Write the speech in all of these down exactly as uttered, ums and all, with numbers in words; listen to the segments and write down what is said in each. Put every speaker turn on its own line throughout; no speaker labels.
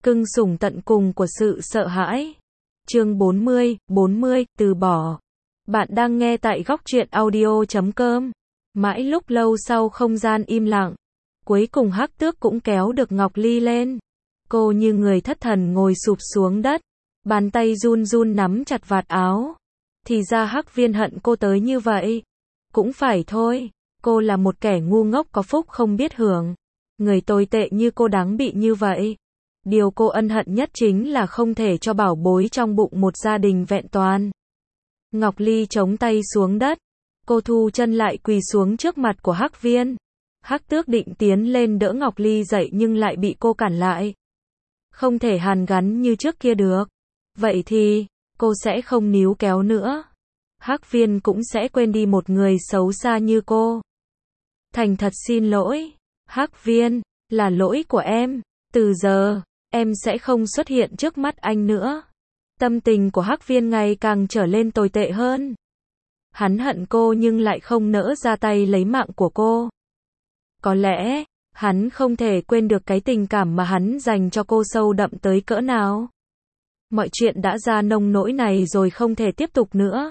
cưng sủng tận cùng của sự sợ hãi. Chương bốn mươi, bốn mươi, từ bỏ. Bạn đang nghe tại góc truyện audio chấm com. Mãi lúc lâu sau không gian im lặng, cuối cùng Hắc Tước cũng kéo được Ngọc Ly lên. Cô như người thất thần ngồi sụp xuống đất, bàn tay run run nắm chặt vạt áo. Thì ra Hắc Viên hận cô tới như vậy. Cũng phải thôi, cô là một kẻ ngu ngốc có phúc không biết hưởng. Người tồi tệ như cô đáng bị như vậy. Điều cô ân hận nhất chính là không thể cho bảo bối trong bụng một gia đình vẹn toàn. Ngọc Ly chống tay xuống đất, cô thu chân lại quỳ xuống trước mặt của Hắc Viên. Hắc Tước định tiến lên đỡ Ngọc Ly dậy nhưng lại bị cô cản lại. Không thể hàn gắn như trước kia được. Vậy thì, cô sẽ không níu kéo nữa. Hắc Viên cũng sẽ quên đi một người xấu xa như cô. Thành thật xin lỗi, Hắc Viên, là lỗi của em. Từ giờ, em sẽ không xuất hiện trước mắt anh nữa. Tâm tình của Hắc Viên ngày càng trở lên tồi tệ hơn. Hắn hận cô nhưng lại không nỡ ra tay lấy mạng của cô. Có lẽ, hắn không thể quên được cái tình cảm mà hắn dành cho cô sâu đậm tới cỡ nào. Mọi chuyện đã ra nông nỗi này rồi không thể tiếp tục nữa.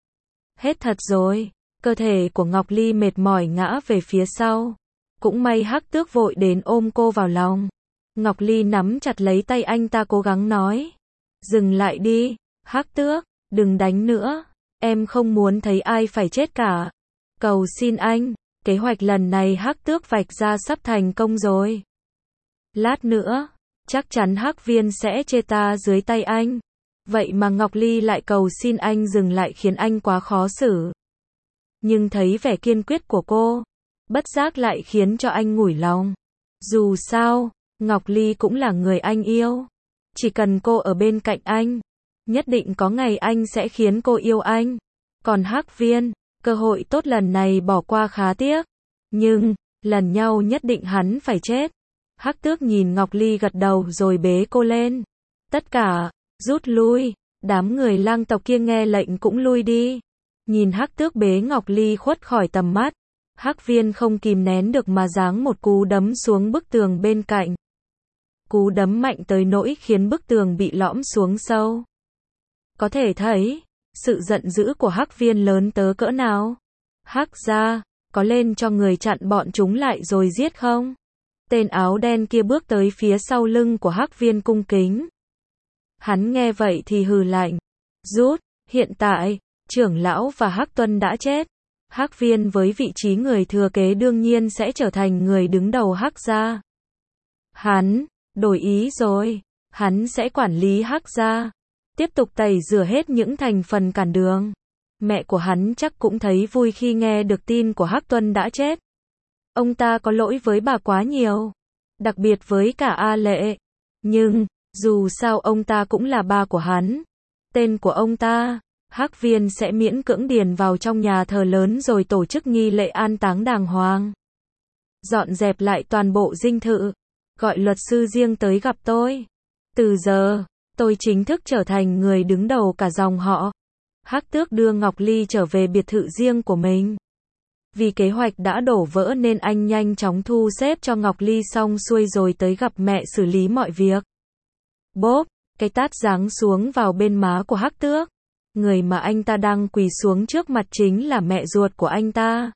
Hết thật rồi, cơ thể của Ngọc Ly mệt mỏi ngã về phía sau. Cũng may Hắc Tước vội đến ôm cô vào lòng. Ngọc Ly nắm chặt lấy tay anh ta cố gắng nói. Dừng lại đi, Hắc Tước, đừng đánh nữa. Em không muốn thấy ai phải chết cả. Cầu xin anh, kế hoạch lần này Hắc Tước vạch ra sắp thành công rồi. Lát nữa, chắc chắn Hắc Viên sẽ chê ta dưới tay anh. Vậy mà Ngọc Ly lại cầu xin anh dừng lại khiến anh quá khó xử. Nhưng thấy vẻ kiên quyết của cô, bất giác lại khiến cho anh nguội lòng. Dù sao, Ngọc Ly cũng là người anh yêu. Chỉ cần cô ở bên cạnh anh, nhất định có ngày anh sẽ khiến cô yêu anh. Còn Hắc Viên, cơ hội tốt lần này bỏ qua khá tiếc. Nhưng, lần nhau nhất định hắn phải chết. Hắc Tước nhìn Ngọc Ly gật đầu rồi bế cô lên. Tất cả, rút lui. Đám người lang tộc kia nghe lệnh cũng lui đi. Nhìn Hắc Tước bế Ngọc Ly khuất khỏi tầm mắt, Hắc Viên không kìm nén được mà giáng một cú đấm xuống bức tường bên cạnh. Cú đấm mạnh tới nỗi khiến bức tường bị lõm xuống sâu. Có thể thấy, sự giận dữ của Hắc Viên lớn tới cỡ nào. Hắc gia, có lên cho người chặn bọn chúng lại rồi giết không? Tên áo đen kia bước tới phía sau lưng của Hắc Viên cung kính. Hắn nghe vậy thì hừ lạnh. Rút, hiện tại, trưởng lão và Hắc Tuân đã chết. Hắc Viên với vị trí người thừa kế đương nhiên sẽ trở thành người đứng đầu Hắc gia. Hắn, đổi ý rồi. Hắn sẽ quản lý Hắc gia. Tiếp tục tẩy rửa hết những thành phần cản đường. Mẹ của hắn chắc cũng thấy vui khi nghe được tin của Hắc Tuân đã chết. Ông ta có lỗi với bà quá nhiều. Đặc biệt với cả A Lệ. Nhưng, dù sao ông ta cũng là ba của hắn. Tên của ông ta, Hắc Viên sẽ miễn cưỡng điền vào trong nhà thờ lớn rồi tổ chức nghi lễ an táng đàng hoàng. Dọn dẹp lại toàn bộ dinh thự. Gọi luật sư riêng tới gặp tôi. Từ giờ, tôi chính thức trở thành người đứng đầu cả dòng họ. Hắc Tước đưa Ngọc Ly trở về biệt thự riêng của mình. Vì kế hoạch đã đổ vỡ nên anh nhanh chóng thu xếp cho Ngọc Ly xong xuôi rồi tới gặp mẹ xử lý mọi việc. Bốp, cái tát giáng xuống vào bên má của Hắc Tước. Người mà anh ta đang quỳ xuống trước mặt chính là mẹ ruột của anh ta.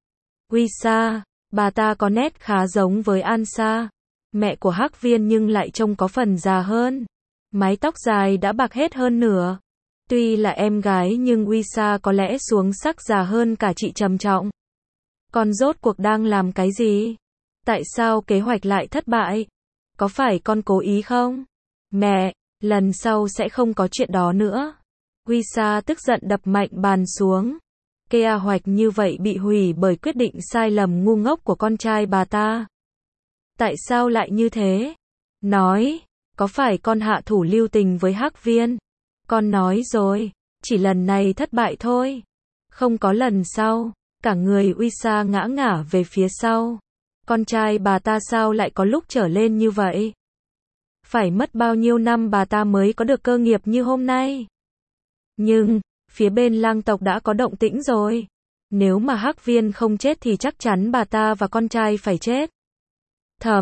Wisa, bà ta có nét khá giống với Ansa, mẹ của Hắc Viên nhưng lại trông có phần già hơn. Mái tóc dài đã bạc hết hơn nửa. Tuy là em gái nhưng Wisa có lẽ xuống sắc già hơn cả chị trầm trọng. Con rốt cuộc đang làm cái gì? Tại sao kế hoạch lại thất bại? Có phải con cố ý không? Mẹ, lần sau sẽ không có chuyện đó nữa. Wisa tức giận đập mạnh bàn xuống. Kế hoạch như vậy bị hủy bởi quyết định sai lầm ngu ngốc của con trai bà ta. Tại sao lại như thế? Nói, có phải con hạ thủ lưu tình với Hắc Viên? Con nói rồi, chỉ lần này thất bại thôi. Không có lần sau. Cả người Wisa ngã ngả về phía sau. Con trai bà ta sao lại có lúc trở lên như vậy? Phải mất bao nhiêu năm bà ta mới có được cơ nghiệp như hôm nay? Nhưng, phía bên lang tộc đã có động tĩnh rồi. Nếu mà Hắc Viên không chết thì chắc chắn bà ta và con trai phải chết. Thầm,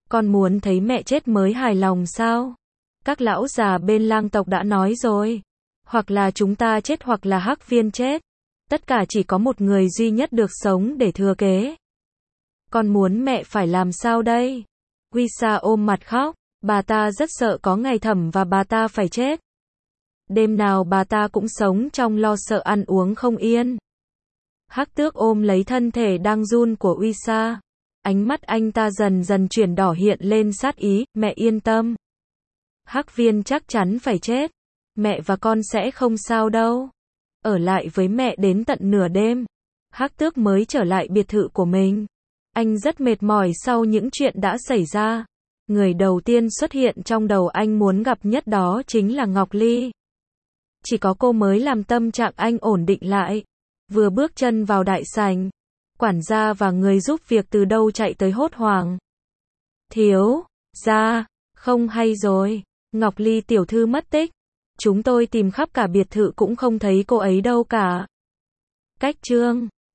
Con muốn thấy mẹ chết mới hài lòng sao? Các lão già bên lang tộc đã nói rồi. Hoặc là chúng ta chết hoặc là Hắc Viên chết. Tất cả chỉ có một người duy nhất được sống để thừa kế. Con muốn mẹ phải làm sao đây? Wisa ôm mặt khóc. Bà ta rất sợ có ngày Thẩm và bà ta phải chết. Đêm nào bà ta cũng sống trong lo sợ ăn uống không yên. Hắc Tước ôm lấy thân thể đang run của Wisa. Ánh mắt anh ta dần dần chuyển đỏ hiện lên sát ý. Mẹ yên tâm. Hắc Viên chắc chắn phải chết. Mẹ và con sẽ không sao đâu. Ở lại với mẹ đến tận nửa đêm. Hắc Tước mới trở lại biệt thự của mình. Anh rất mệt mỏi sau những chuyện đã xảy ra. Người đầu tiên xuất hiện trong đầu anh muốn gặp nhất đó chính là Ngọc Ly. Chỉ có cô mới làm tâm trạng anh ổn định lại. Vừa bước chân vào đại sảnh, quản gia và người giúp việc từ đâu chạy tới hốt hoảng. Thiếu gia, không hay rồi, Ngọc Ly tiểu thư mất tích. Chúng tôi tìm khắp cả biệt thự cũng không thấy cô ấy đâu cả. Cách chương